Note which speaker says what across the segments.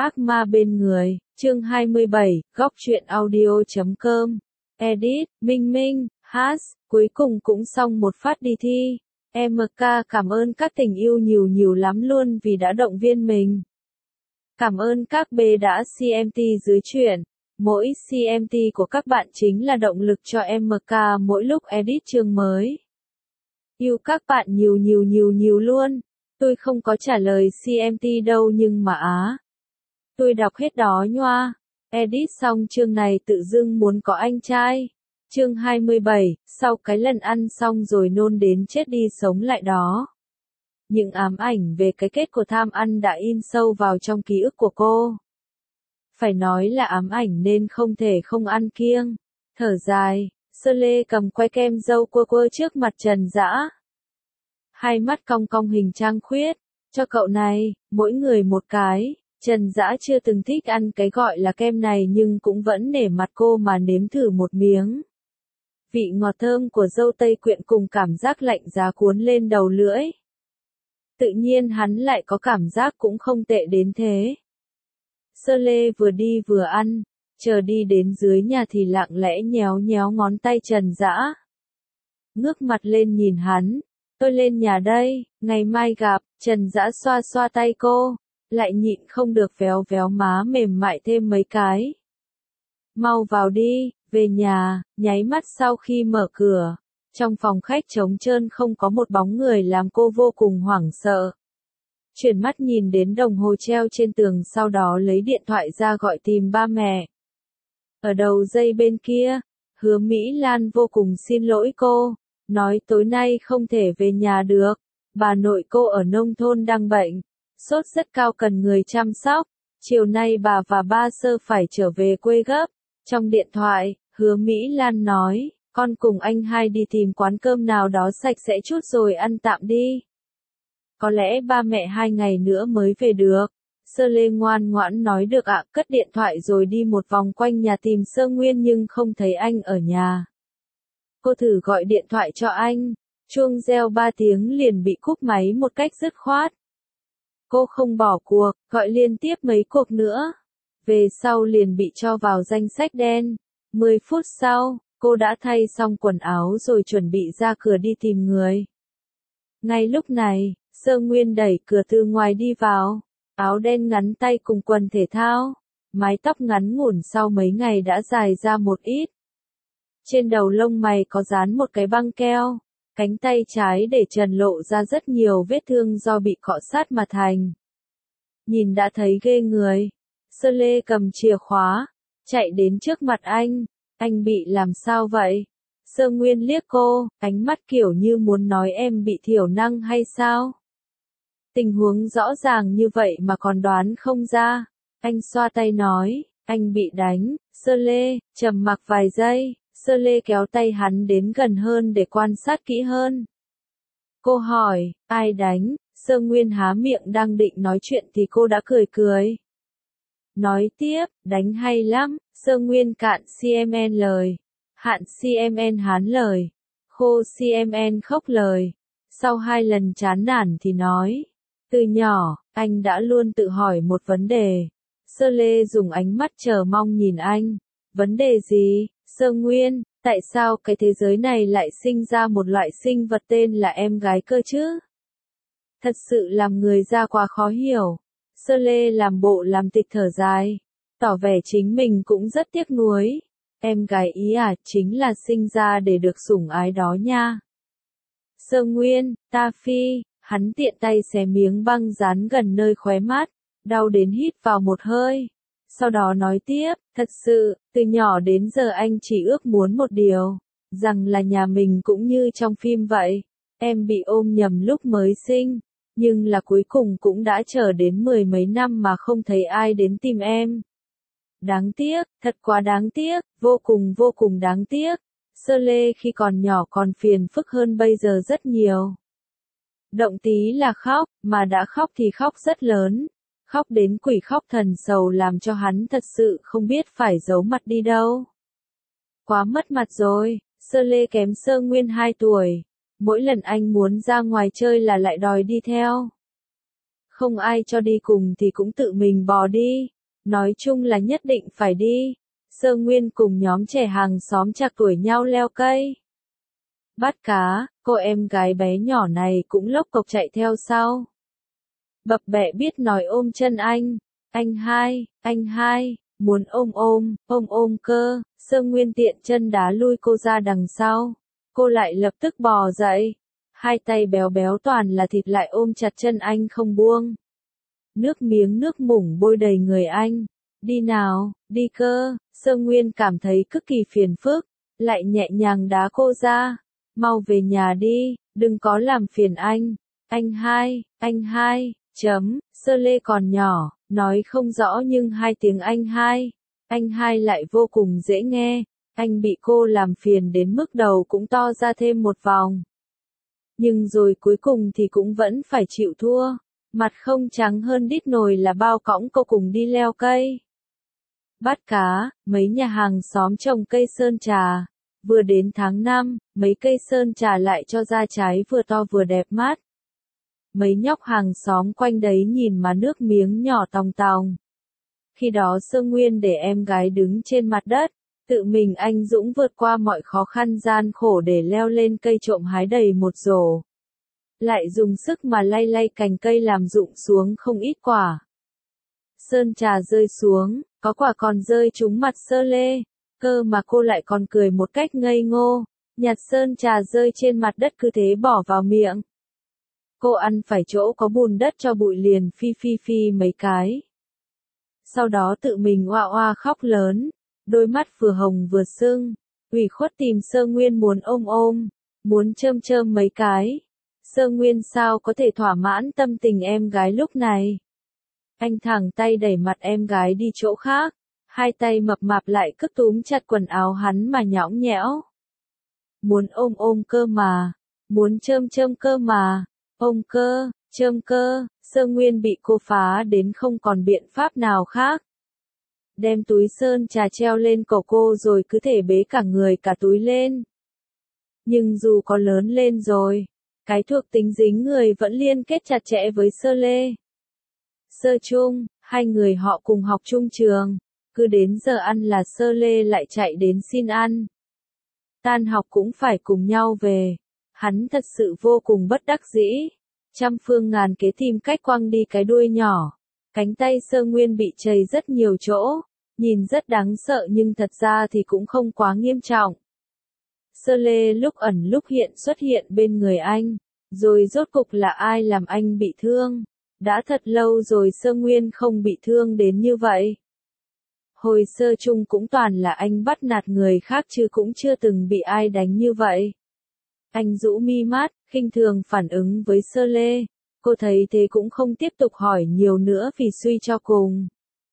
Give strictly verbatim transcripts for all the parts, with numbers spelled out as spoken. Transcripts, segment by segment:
Speaker 1: Ác ma bên người, chương hai mươi bảy, góc truyện audio chấm com. Edit, Minh Minh, hát, cuối cùng cũng xong một phát đi thi. em ca cảm ơn các tình yêu nhiều nhiều lắm luôn vì đã động viên mình. Cảm ơn các bé đã xê em tê dưới chuyện. Mỗi xê em tê của các bạn chính là động lực cho em ca mỗi lúc edit chương mới. Yêu các bạn nhiều nhiều nhiều nhiều luôn. Tôi không có trả lời xê em tê đâu nhưng mà á. Tôi đọc hết đó nhoa. Edit xong chương này tự dưng muốn có anh trai. Chương hai mươi bảy, sau cái lần ăn xong rồi nôn đến chết đi sống lại đó. Những ám ảnh về cái kết của tham ăn đã in sâu vào trong ký ức của cô. Phải nói là ám ảnh nên không thể không ăn kiêng. Thở dài, Sơ Lê cầm que kem dâu quơ quơ trước mặt Trần Dã. Hai mắt cong cong hình trăng khuyết. Cho cậu này, mỗi người một cái. Trần Dã chưa từng thích ăn cái gọi là kem này nhưng cũng vẫn nể mặt cô mà nếm thử một miếng. Vị ngọt thơm của dâu tây quyện cùng cảm giác lạnh giá cuốn lên đầu lưỡi. Tự nhiên hắn lại có cảm giác cũng không tệ đến thế. Sơ Lê vừa đi vừa ăn, chờ đi đến dưới nhà thì lặng lẽ nhéo nhéo ngón tay Trần Dã. Ngước mặt lên nhìn hắn, tôi lên nhà đây, ngày mai gặp. Trần Dã xoa xoa tay cô, lại nhịn không được véo véo má mềm mại thêm mấy cái. Mau vào đi, về nhà. Nháy mắt sau khi mở cửa, trong phòng khách trống trơn không có một bóng người làm cô vô cùng hoảng sợ. Chuyển mắt nhìn đến đồng hồ treo trên tường sau đó lấy điện thoại ra gọi tìm ba mẹ. Ở đầu dây bên kia, Hứa Mỹ Lan vô cùng xin lỗi cô, nói tối nay không thể về nhà được, bà nội cô ở nông thôn đang bệnh, sốt rất cao cần người chăm sóc, chiều nay bà và ba Sơ phải trở về quê gấp. Trong điện thoại, Hứa Mỹ Lan nói, con cùng anh hai đi tìm quán cơm nào đó sạch sẽ chút rồi ăn tạm đi. Có lẽ ba mẹ hai ngày nữa mới về được. Sơ Lê ngoan ngoãn nói được ạ, cất điện thoại rồi đi một vòng quanh nhà tìm Sơ Nguyên nhưng không thấy anh ở nhà. Cô thử gọi điện thoại cho anh, chuông reo ba tiếng liền bị cúp máy một cách dứt khoát. Cô không bỏ cuộc, gọi liên tiếp mấy cuộc nữa. Về sau liền bị cho vào danh sách đen. mười phút sau, cô đã thay xong quần áo rồi chuẩn bị ra cửa đi tìm người. Ngay lúc này, Sơ Nguyên đẩy cửa từ ngoài đi vào. Áo đen ngắn tay cùng quần thể thao. Mái tóc ngắn ngủn sau mấy ngày đã dài ra một ít. Trên đầu lông mày có dán một cái băng keo. Cánh tay trái để trần lộ ra rất nhiều vết thương do bị cọ sát mà thành. Nhìn đã thấy ghê người. Sơ Lê cầm chìa khóa, chạy đến trước mặt anh. Anh bị làm sao vậy? Sơ Nguyên liếc cô, ánh mắt kiểu như muốn nói em bị thiểu năng hay sao? Tình huống rõ ràng như vậy mà còn đoán không ra. Anh xoa tay nói, anh bị đánh. Sơ Lê, trầm mặc vài giây, Sơ Lê kéo tay hắn đến gần hơn để quan sát kỹ hơn. Cô hỏi, ai đánh? Sơ Nguyên há miệng đang định nói chuyện thì cô đã cười cười. Nói tiếp, đánh hay lắm. Sơ Nguyên cạn xê em en lời. Hạn xê em en hán lời. Khô xê em en khóc lời. Sau hai lần chán nản thì nói. Từ nhỏ, anh đã luôn tự hỏi một vấn đề. Sơ Lê dùng ánh mắt chờ mong nhìn anh. Vấn đề gì? Sơ Nguyên, tại sao cái thế giới này lại sinh ra một loại sinh vật tên là em gái cơ chứ? Thật sự làm người ra quá khó hiểu. Sơ Lê làm bộ làm tịch thở dài, tỏ vẻ chính mình cũng rất tiếc nuối. Em gái ý à, chính là sinh ra để được sủng ái đó nha. Sơ Nguyên, ta phi, hắn tiện tay xé miếng băng dán gần nơi khóe mắt, đau đến hít vào một hơi. Sau đó nói tiếp, thật sự, từ nhỏ đến giờ anh chỉ ước muốn một điều, rằng là nhà mình cũng như trong phim vậy. Em bị ôm nhầm lúc mới sinh. Nhưng là cuối cùng cũng đã chờ đến mười mấy năm mà không thấy ai đến tìm em. Đáng tiếc, thật quá đáng tiếc, vô cùng vô cùng đáng tiếc. Sơ Lê khi còn nhỏ còn phiền phức hơn bây giờ rất nhiều. Động tí là khóc, mà đã khóc thì khóc rất lớn. Khóc đến quỷ khóc thần sầu làm cho hắn thật sự không biết phải giấu mặt đi đâu. Quá mất mặt rồi, Sơ Lê kém Sơ Nguyên hai tuổi. Mỗi lần anh muốn ra ngoài chơi là lại đòi đi theo. Không ai cho đi cùng thì cũng tự mình bò đi. Nói chung là nhất định phải đi. Sơ Nguyên cùng nhóm trẻ hàng xóm trạc tuổi nhau leo cây. Bắt cá, cô em gái bé nhỏ này cũng lốc cộc chạy theo sau. Bập bẹ biết nói ôm chân anh. Anh hai, anh hai, muốn ôm ôm, ôm ôm cơ. Sơ Nguyên tiện chân đá lui cô ra đằng sau. Cô lại lập tức bò dậy. Hai tay béo béo toàn là thịt lại ôm chặt chân anh không buông. Nước miếng nước mủng bôi đầy người anh. Đi nào, đi cơ. Sơ Nguyên cảm thấy cực kỳ phiền phức, lại nhẹ nhàng đá cô ra. Mau về nhà đi, đừng có làm phiền anh. Anh hai, anh hai, chấm, Sơ Lê còn nhỏ, nói không rõ nhưng hai tiếng anh hai. Anh hai lại vô cùng dễ nghe. Anh bị cô làm phiền đến mức đầu cũng to ra thêm một vòng. Nhưng rồi cuối cùng thì cũng vẫn phải chịu thua. Mặt không trắng hơn đít nồi là bao cõng cô cùng đi leo cây. Bắt cá, mấy nhà hàng xóm trồng cây sơn trà. Vừa đến tháng năm, mấy cây sơn trà lại cho ra trái vừa to vừa đẹp mắt. Mấy nhóc hàng xóm quanh đấy nhìn mà nước miếng nhỏ tòng tòng. Khi đó Sơ Nguyên để em gái đứng trên mặt đất, tự mình anh dũng vượt qua mọi khó khăn gian khổ để leo lên cây trộm hái đầy một rổ. Lại dùng sức mà lay lay cành cây làm rụng xuống không ít quả. Sơn trà rơi xuống, có quả còn rơi trúng mặt Sơ Lê, cơ mà cô lại còn cười một cách ngây ngô, nhặt sơn trà rơi trên mặt đất cứ thế bỏ vào miệng. Cô ăn phải chỗ có bùn đất cho bụi liền phi phi phi mấy cái. Sau đó tự mình oa oa khóc lớn, đôi mắt vừa hồng vừa sưng, ủy khuất tìm Sơ Nguyên muốn ôm ôm, muốn chơm chơm mấy cái. Sơ Nguyên sao có thể thỏa mãn tâm tình em gái lúc này. Anh thẳng tay đẩy mặt em gái đi chỗ khác, hai tay mập mạp lại cứ túm chặt quần áo hắn mà nhõng nhẽo. Muốn ôm ôm cơ mà, muốn chơm chơm cơ mà, ôm cơ, chơm cơ. Sơ Nguyên bị cô phá đến không còn biện pháp nào khác. Đem túi sơn trà treo lên cổ cô rồi cứ thể bế cả người cả túi lên. Nhưng dù có lớn lên rồi, cái thuộc tính dính người vẫn liên kết chặt chẽ với Sơ Lê. Sơ Trung, hai người họ cùng học chung trường, cứ đến giờ ăn là Sơ Lê lại chạy đến xin ăn. Tan học cũng phải cùng nhau về. Hắn thật sự vô cùng bất đắc dĩ. Trăm phương ngàn kế tìm cách quăng đi cái đuôi nhỏ. Cánh tay Sơ Nguyên bị chảy rất nhiều chỗ. Nhìn rất đáng sợ nhưng thật ra thì cũng không quá nghiêm trọng. Sơ Lê lúc ẩn lúc hiện xuất hiện bên người anh. Rồi rốt cục là ai làm anh bị thương? Đã thật lâu rồi Sơ Nguyên không bị thương đến như vậy. Hồi sơ trung cũng toàn là anh bắt nạt người khác chứ cũng chưa từng bị ai đánh như vậy. Anh rũ mi mắt, khinh thường phản ứng với Sơ Lê. Cô thấy thế cũng không tiếp tục hỏi nhiều nữa vì suy cho cùng.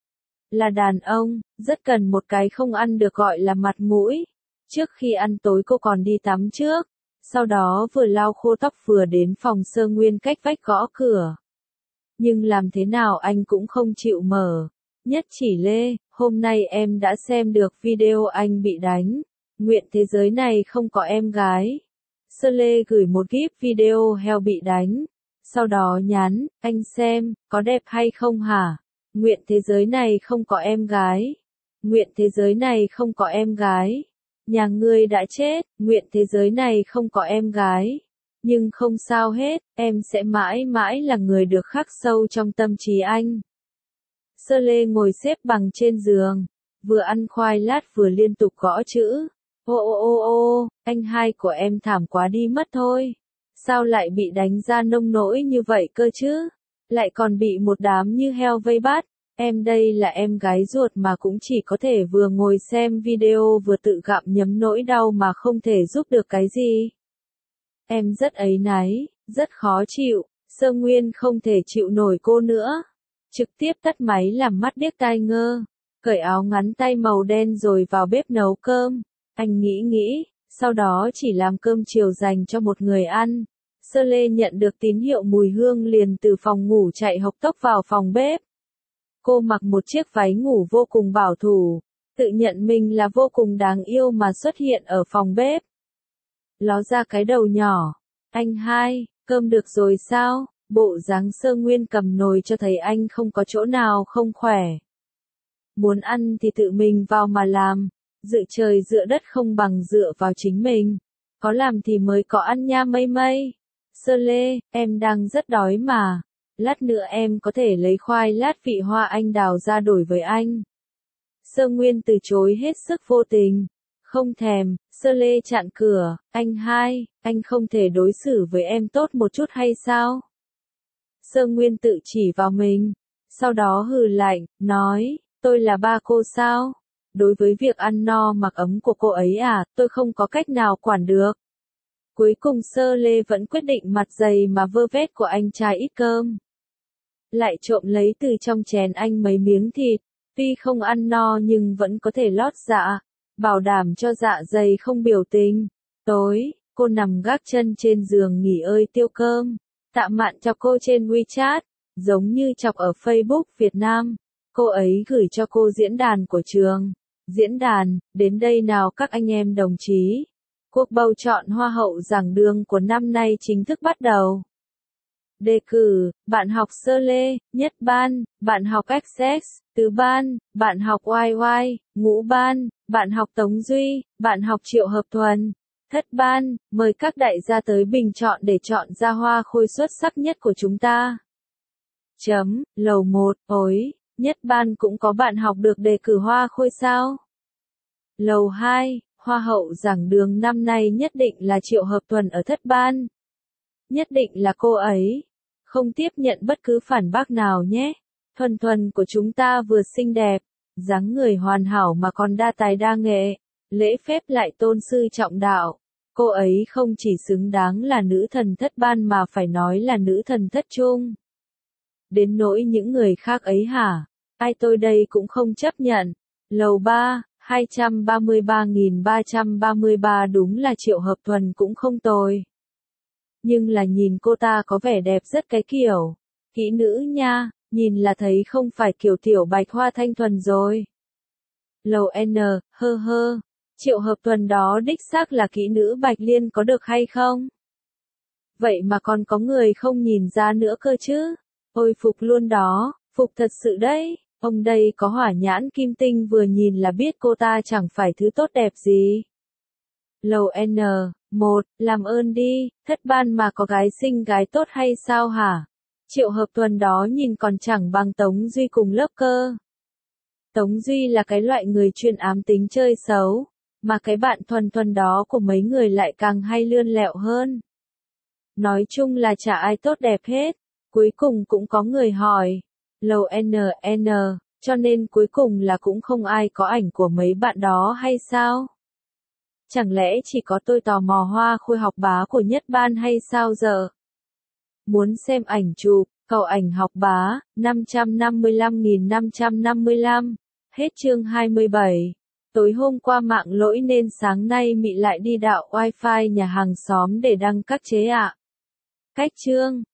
Speaker 1: Là đàn ông, rất cần một cái không ăn được gọi là mặt mũi. Trước khi ăn tối cô còn đi tắm trước. Sau đó vừa lau khô tóc vừa đến phòng Sơ Nguyên cách vách gõ cửa. Nhưng làm thế nào anh cũng không chịu mở. Nhất chỉ Lê, hôm nay em đã xem được video anh bị đánh. Nguyện thế giới này không có em gái. Sơ Lê gửi một gif video heo bị đánh. Sau đó nhắn, anh xem, có đẹp hay không hả? Nguyện thế giới này không có em gái. Nguyện thế giới này không có em gái. Nhà ngươi đã chết, nguyện thế giới này không có em gái. Nhưng không sao hết, em sẽ mãi mãi là người được khắc sâu trong tâm trí anh. Sơ Lê ngồi xếp bằng trên giường, vừa ăn khoai lát vừa liên tục gõ chữ. Ô ô ô ô, anh hai của em thảm quá đi mất thôi. Sao lại bị đánh ra nông nỗi như vậy cơ chứ? Lại còn bị một đám như heo vây bắt. Em đây là em gái ruột mà cũng chỉ có thể vừa ngồi xem video vừa tự gặm nhấm nỗi đau mà không thể giúp được cái gì. Em rất áy náy, rất khó chịu. Sơ Nguyên không thể chịu nổi cô nữa. Trực tiếp tắt máy làm mắt điếc tai ngơ. Cởi áo ngắn tay màu đen rồi vào bếp nấu cơm. Anh nghĩ nghĩ, sau đó chỉ làm cơm chiều dành cho một người ăn. Sơ Lê nhận được tín hiệu mùi hương liền từ phòng ngủ chạy hộc tốc vào phòng bếp. Cô mặc một chiếc váy ngủ vô cùng bảo thủ, tự nhận mình là vô cùng đáng yêu mà xuất hiện ở phòng bếp. Ló ra cái đầu nhỏ. Anh hai, cơm được rồi sao? Bộ dáng Sơ Nguyên cầm nồi cho thấy anh không có chỗ nào không khỏe. Muốn ăn thì tự mình vào mà làm, dự trời dựa đất không bằng dựa vào chính mình. Có làm thì mới có ăn nha Mây Mây. Sơ Lê, em đang rất đói mà. Lát nữa em có thể lấy khoai lát vị hoa anh đào ra đổi với anh. Sơ Nguyên từ chối hết sức vô tình. Không thèm. Sơ Lê chặn cửa. Anh hai, anh không thể đối xử với em tốt một chút hay sao? Sơ Nguyên tự chỉ vào mình. Sau đó hừ lạnh, nói, tôi là ba cô sao? Đối với việc ăn no mặc ấm của cô ấy à, tôi không có cách nào quản được. Cuối cùng Sơ Lê vẫn quyết định mặt dày mà vơ vét của anh trai ít cơm. Lại trộm lấy từ trong chén anh mấy miếng thịt, tuy không ăn no nhưng vẫn có thể lót dạ, bảo đảm cho dạ dày không biểu tình. Tối, cô nằm gác chân trên giường nghỉ ơi tiêu cơm, Tạ Mạn cho cô trên WeChat, giống như chọc ở Facebook Việt Nam. Cô ấy gửi cho cô diễn đàn của trường. Diễn đàn, đến đây nào các anh em đồng chí. Cuộc bầu chọn Hoa hậu giảng đường của năm nay chính thức bắt đầu. Đề cử, bạn học Sơ Lê, nhất ban, bạn học ích ích, tứ ban, bạn học Y Y, ngũ ban, bạn học Tống Duy, bạn học Triệu Hợp Thuần, thất ban, mời các đại gia tới bình chọn để chọn ra hoa khôi xuất sắc nhất của chúng ta. Chấm, lầu một, ối, nhất ban cũng có bạn học được đề cử hoa khôi sao? Lầu hai, Hoa hậu giảng đường năm nay nhất định là Triệu Hợp Thuần ở thất ban. Nhất định là cô ấy. Không tiếp nhận bất cứ phản bác nào nhé. Thuần Thuần của chúng ta vừa xinh đẹp, dáng người hoàn hảo mà còn đa tài đa nghệ, lễ phép lại tôn sư trọng đạo. Cô ấy không chỉ xứng đáng là nữ thần thất ban mà phải nói là nữ thần thất trung. Đến nỗi những người khác ấy hả? Ai tôi đây cũng không chấp nhận. Lầu ba, hai trăm ba mươi ba nghìn ba trăm ba mươi ba đúng là Triệu Hợp Thuần cũng không tồi. Nhưng là nhìn cô ta có vẻ đẹp rất cái kiểu. Kỹ nữ nha, nhìn là thấy không phải kiểu tiểu bạch hoa thanh thuần rồi. Lầu N, hơ hơ. Triệu Hợp Thuần đó đích xác là kỹ nữ Bạch Liên có được hay không? Vậy mà còn có người không nhìn ra nữa cơ chứ. Ôi phục luôn đó, phục thật sự đấy. Ông đây có hỏa nhãn kim tinh vừa nhìn là biết cô ta chẳng phải thứ tốt đẹp gì. Lầu N, một, làm ơn đi, thất ban mà có gái xinh gái tốt hay sao hả? Triệu Hợp Thuần đó nhìn còn chẳng bằng Tống Duy cùng lớp cơ. Tống Duy là cái loại người chuyên ám tính chơi xấu, mà cái bạn Thuần Thuần đó của mấy người lại càng hay lươn lẹo hơn. Nói chung là chả ai tốt đẹp hết. Cuối cùng cũng có người hỏi. Lầu N N, cho nên cuối cùng là cũng không ai có ảnh của mấy bạn đó hay sao? Chẳng lẽ chỉ có tôi tò mò hoa khôi học bá của nhất ban hay sao giờ? Muốn xem ảnh chụp, cầu ảnh học bá, năm trăm năm mươi lăm nghìn năm trăm năm mươi lăm. Hết chương hai mươi bảy. Tối hôm qua mạng lỗi nên sáng nay Mị lại đi đạo Wi-Fi nhà hàng xóm để đăng các chế ạ. Cách chương